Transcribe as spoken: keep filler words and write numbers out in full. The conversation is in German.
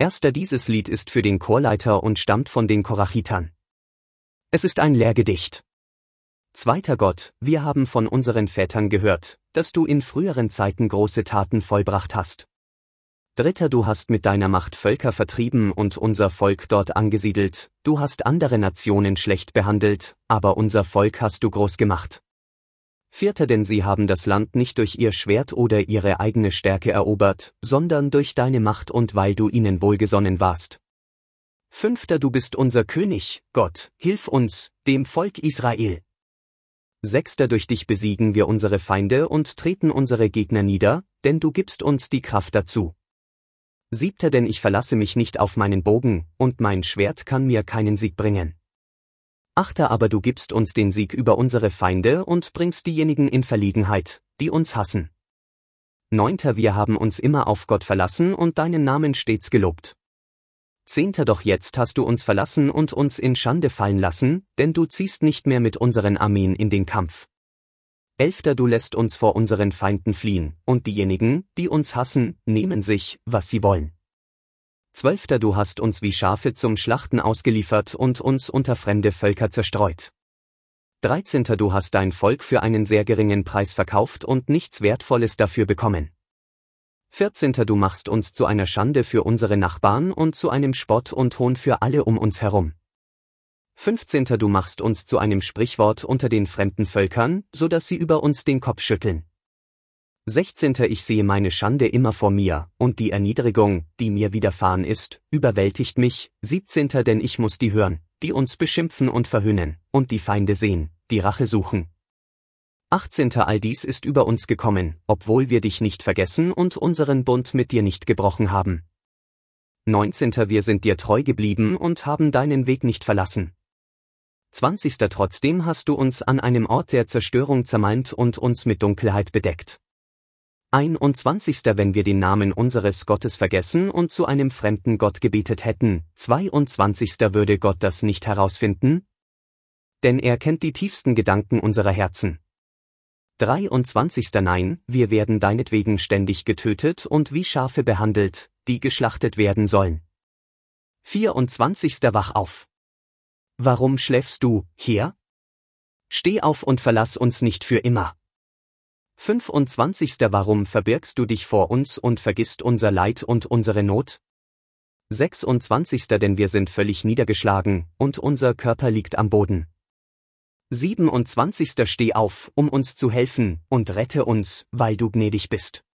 Erster Dieses Lied ist für den Chorleiter und stammt von den Korachitern. Es ist ein Lehrgedicht. Zweiter Gott, wir haben von unseren Vätern gehört, dass du in früheren Zeiten große Taten vollbracht hast. Dritter, du hast mit deiner Macht Völker vertrieben und unser Volk dort angesiedelt, du hast andere Nationen schlecht behandelt, aber unser Volk hast du groß gemacht. Vierter, denn sie haben das Land nicht durch ihr Schwert oder ihre eigene Stärke erobert, sondern durch deine Macht und weil du ihnen wohlgesonnen warst. Fünfter, du bist unser König, Gott, hilf uns, dem Volk Israel. Sechster, durch dich besiegen wir unsere Feinde und treten unsere Gegner nieder, denn du gibst uns die Kraft dazu. Siebter, denn ich verlasse mich nicht auf meinen Bogen, und mein Schwert kann mir keinen Sieg bringen. Achter, aber du gibst uns den Sieg über unsere Feinde und bringst diejenigen in Verlegenheit, die uns hassen. Neunter, wir haben uns immer auf Gott verlassen und deinen Namen stets gelobt. Zehnter, doch jetzt hast du uns verlassen und uns in Schande fallen lassen, denn du ziehst nicht mehr mit unseren Armeen in den Kampf. Elfter, du lässt uns vor unseren Feinden fliehen, und diejenigen, die uns hassen, nehmen sich, was sie wollen. Zwölfter, du hast uns wie Schafe zum Schlachten ausgeliefert und uns unter fremde Völker zerstreut. Dreizehnter, du hast dein Volk für einen sehr geringen Preis verkauft und nichts Wertvolles dafür bekommen. Vierzehnter, du machst uns zu einer Schande für unsere Nachbarn und zu einem Spott und Hohn für alle um uns herum. Fünfzehnter, du machst uns zu einem Sprichwort unter den fremden Völkern, so dass sie über uns den Kopf schütteln. Sechzehnter, ich sehe meine Schande immer vor mir, und die Erniedrigung, die mir widerfahren ist, überwältigt mich. Siebzehnter, denn ich muss die hören, die uns beschimpfen und verhöhnen, und die Feinde sehen, die Rache suchen. Achtzehnter, all dies ist über uns gekommen, obwohl wir dich nicht vergessen und unseren Bund mit dir nicht gebrochen haben. Neunzehnter, wir sind dir treu geblieben und haben deinen Weg nicht verlassen. Zwanzigster, trotzdem hast du uns an einem Ort der Zerstörung zermalmt und uns mit Dunkelheit bedeckt. Einundzwanzigster, wenn wir den Namen unseres Gottes vergessen und zu einem fremden Gott gebetet hätten. Zweiundzwanzigster, würde Gott das nicht herausfinden? Denn er kennt die tiefsten Gedanken unserer Herzen. Dreiundzwanzigster, nein, wir werden deinetwegen ständig getötet und wie Schafe behandelt, die geschlachtet werden sollen. Vierundzwanzigster, wach auf. Warum schläfst du, Herr? Steh auf und verlass uns nicht für immer. Fünfundzwanzigster, warum verbirgst du dich vor uns und vergisst unser Leid und unsere Not? Sechsundzwanzigster, denn wir sind völlig niedergeschlagen, und unser Körper liegt am Boden. Siebenundzwanzigster, steh auf, um uns zu helfen, und rette uns, weil du gnädig bist.